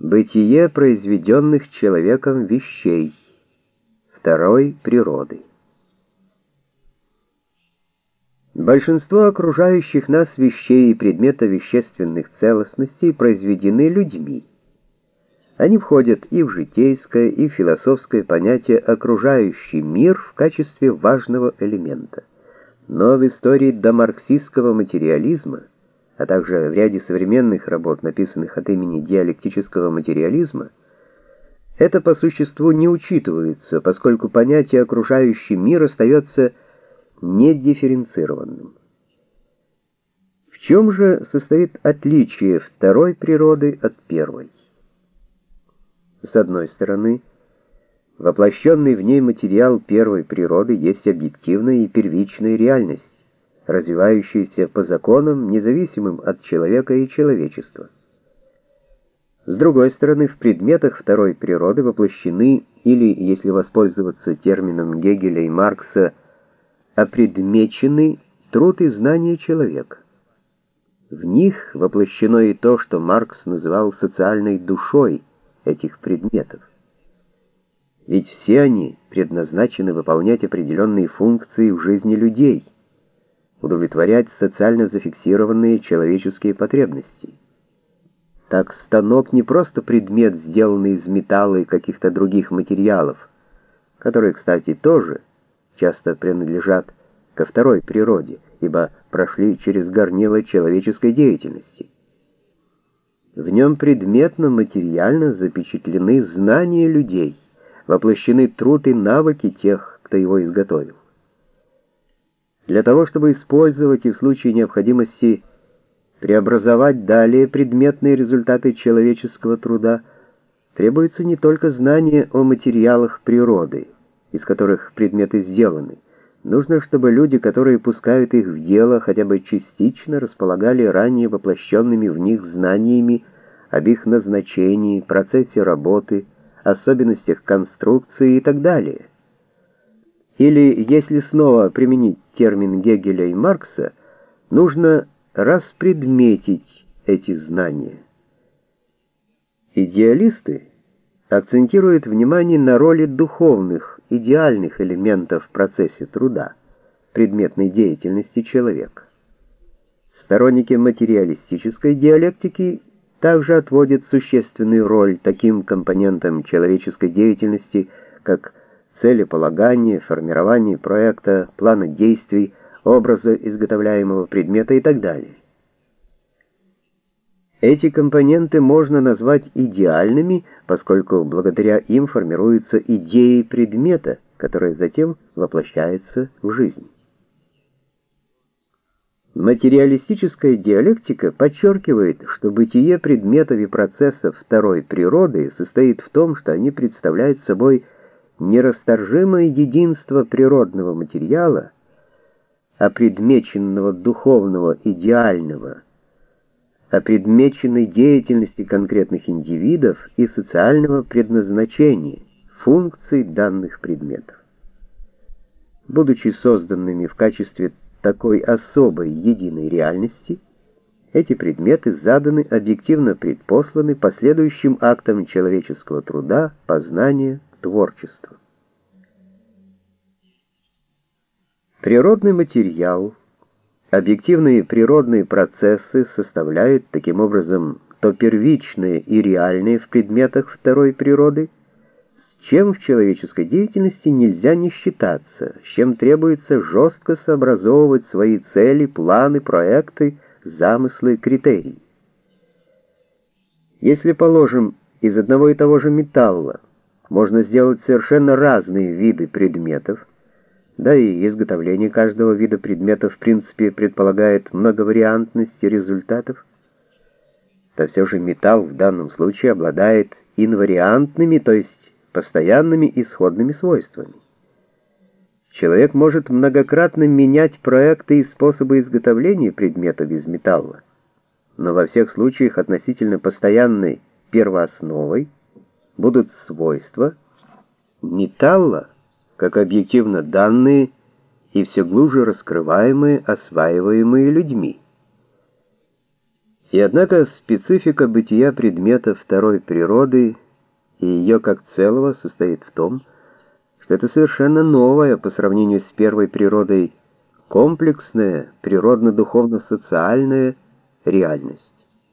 Бытие произведенных человеком вещей, второй природы. Большинство окружающих нас вещей и предметов вещественных целостностей произведены людьми. Они входят и в житейское, и в философское понятие «окружающий мир» в качестве важного элемента. Но в истории домарксистского материализма, а также в ряде современных работ, написанных от имени диалектического материализма, это по существу не учитывается, поскольку понятие «окружающий мир» остается недифференцированным. В чем же состоит отличие второй природы от первой? С одной стороны, воплощенный в ней материал первой природы есть объективная и первичная реальность, развивающаяся по законам, независимым от человека и человечества. С другой стороны, в предметах второй природы воплощены, или, если воспользоваться термином Гегеля и Маркса, опредмечены труд и знания человека. В них воплощено и то, что Маркс называл социальной душой этих предметов. Ведь все они предназначены выполнять определенные функции в жизни людей, удовлетворять социально зафиксированные человеческие потребности. Так станок не просто предмет, сделанный из металла и каких-то других материалов, которые, кстати, тоже часто принадлежат ко второй природе, ибо прошли через горнило человеческой деятельности. В нем предметно, материально запечатлены знания людей, воплощены труд и навыки тех, кто его изготовил. Для того, чтобы использовать и в случае необходимости преобразовать далее предметные результаты человеческого труда, требуется не только знание о материалах природы, из которых предметы сделаны. Нужно, чтобы люди, которые пускают их в дело, хотя бы частично располагали ранее воплощенными в них знаниями об их назначении, процессе работы, особенностях конструкции и так далее. Или, если снова применить термин Гегеля и Маркса, нужно распредметить эти знания. Идеалисты акцентируют внимание на роли духовных, идеальных элементов в процессе труда, предметной деятельности человека. Сторонники материалистической диалектики также отводят существенную роль таким компонентам человеческой деятельности, как целеполагание, формирование проекта, плана действий, образа изготовляемого предмета и так далее. Эти компоненты можно назвать идеальными, поскольку благодаря им формируются идеи предмета, которые затем воплощаются в жизнь. Материалистическая диалектика подчеркивает, что бытие предметов и процессов второй природы состоит в том, что они представляют собой нерасторжимое единство природного материала, опредмеченного духовного идеального, опредмеченной деятельности конкретных индивидов и социального предназначения, функций данных предметов. Будучи созданными в качестве такой особой единой реальности, эти предметы заданы, объективно предпосланы последующим актам человеческого труда, познания, творчества. Природный материал, объективные природные процессы составляют таким образом то первичное и реальное в предметах второй природы, с чем в человеческой деятельности нельзя не считаться, с чем требуется жестко сообразовывать свои цели, планы, проекты, замыслы, критерии. Если, положим, из одного и того же металла можно сделать совершенно разные виды предметов, да и изготовление каждого вида предметов в принципе предполагает многовариантность результатов, то все же металл в данном случае обладает инвариантными, то есть постоянными исходными свойствами. Человек может многократно менять проекты и способы изготовления предметов из металла, но во всех случаях относительно постоянной первоосновой будут свойства металла, как объективно данные и все глубже раскрываемые, осваиваемые людьми. И однако специфика бытия предмета второй природы и ее как целого состоит в том, что это совершенно новая по сравнению с первой природой комплексная, природно-духовно-социальная реальность.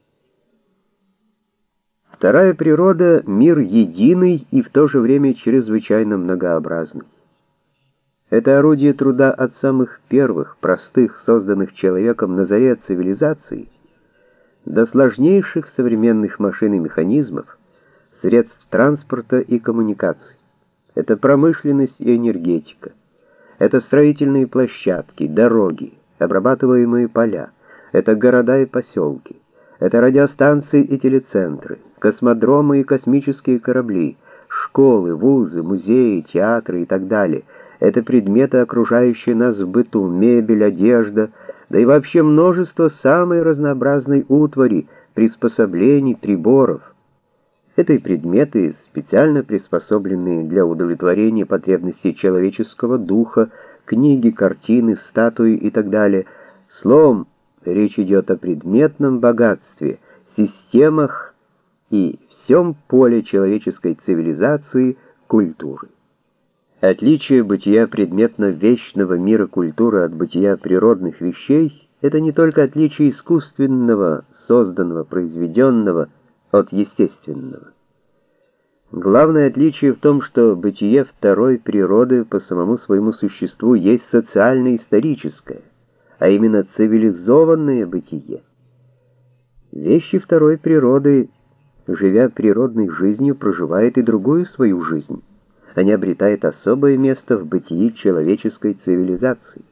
Вторая природа — мир единый и в то же время чрезвычайно многообразный. Это орудие труда от самых первых, простых, созданных человеком на заре цивилизации, до сложнейших современных машин и механизмов, средств транспорта и коммуникаций. Это промышленность и энергетика. Это строительные площадки, дороги, обрабатываемые поля. Это города и поселки. Это радиостанции и телецентры, космодромы и космические корабли, школы, вузы, музеи, театры и так далее. Это предметы, окружающие нас в быту, мебель, одежда, да и вообще множество самой разнообразной утвари, приспособлений, приборов. Это и предметы, специально приспособленные для удовлетворения потребностей человеческого духа, книги, картины, статуи и так далее. Словом, речь идет о предметном богатстве, системах и всем поле человеческой цивилизации, культуры. Отличие бытия предметно-вечного мира культуры от бытия природных вещей — это не только отличие искусственного, созданного, произведенного от естественного. Главное отличие в том, что бытие второй природы по самому своему существу есть социально-историческое, а именно цивилизованное бытие. Вещи второй природы, живя природной жизнью, проживают и другую свою жизнь. Они обретают особое место в бытии человеческой цивилизации.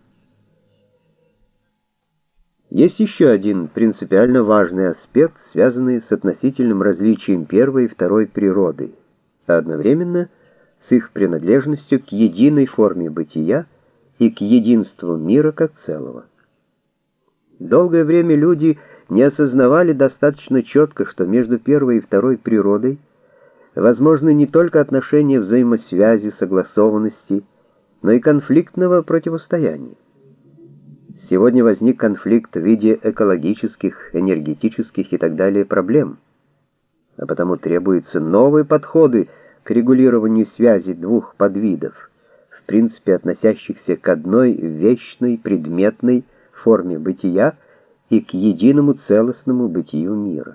Есть еще один принципиально важный аспект, связанный с относительным различием первой и второй природы, а одновременно с их принадлежностью к единой форме бытия и к единству мира как целого. Долгое время люди не осознавали достаточно четко, что между первой и второй природой возможны не только отношения взаимосвязи, согласованности, но и конфликтного противостояния. Сегодня возник конфликт в виде экологических, энергетических и так далее проблем, а потому требуются новые подходы к регулированию связи двух подвидов, в принципе относящихся к одной вечной предметной форме бытия и к единому целостному бытию мира.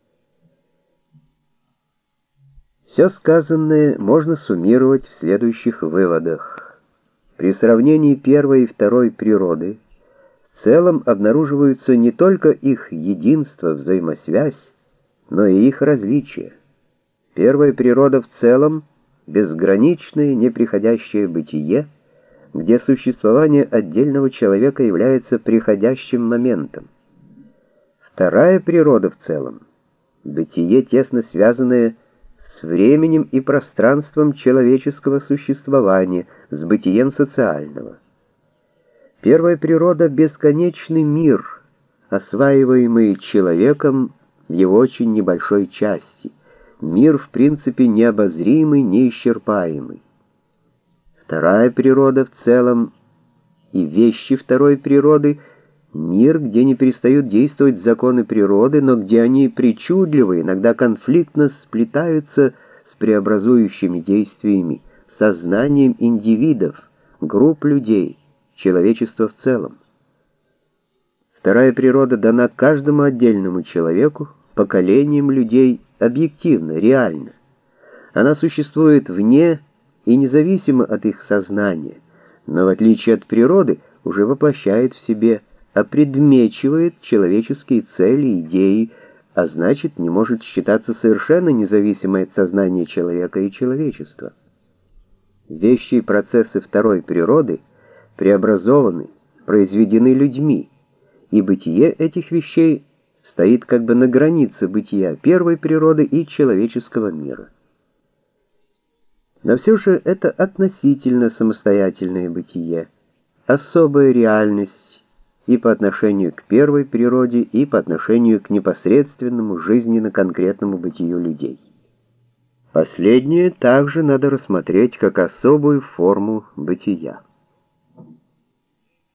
Все сказанное можно суммировать в следующих выводах. При сравнении первой и второй природы в целом обнаруживаются не только их единство, взаимосвязь, но и их различия. Первая природа в целом — безграничное, неприходящее бытие, где существование отдельного человека является приходящим моментом. Вторая природа в целом — бытие, тесно связанное с временем и пространством человеческого существования, с бытием социального. Первая природа — бесконечный мир, осваиваемый человеком в его очень небольшой части, мир в принципе необозримый, неисчерпаемый. Вторая природа в целом и вещи второй природы — мир, где не перестают действовать законы природы, но где они причудливо, иногда конфликтно сплетаются с преобразующими действиями, сознанием индивидов, групп людей, человечества в целом. Вторая природа дана каждому отдельному человеку, поколениям людей, объективно, реально. Она существует вне и независимо от их сознания, но в отличие от природы уже воплощает в себе, опредмечивает человеческие цели, идеи, а значит, не может считаться совершенно независимой от сознания человека и человечества. Вещи и процессы второй природы преобразованы, произведены людьми, и бытие этих вещей стоит как бы на границе бытия первой природы и человеческого мира. Но все же это относительно самостоятельное бытие, особая реальность и по отношению к первой природе, и по отношению к непосредственному жизненно-конкретному бытию людей. Последнее также надо рассмотреть как особую форму бытия.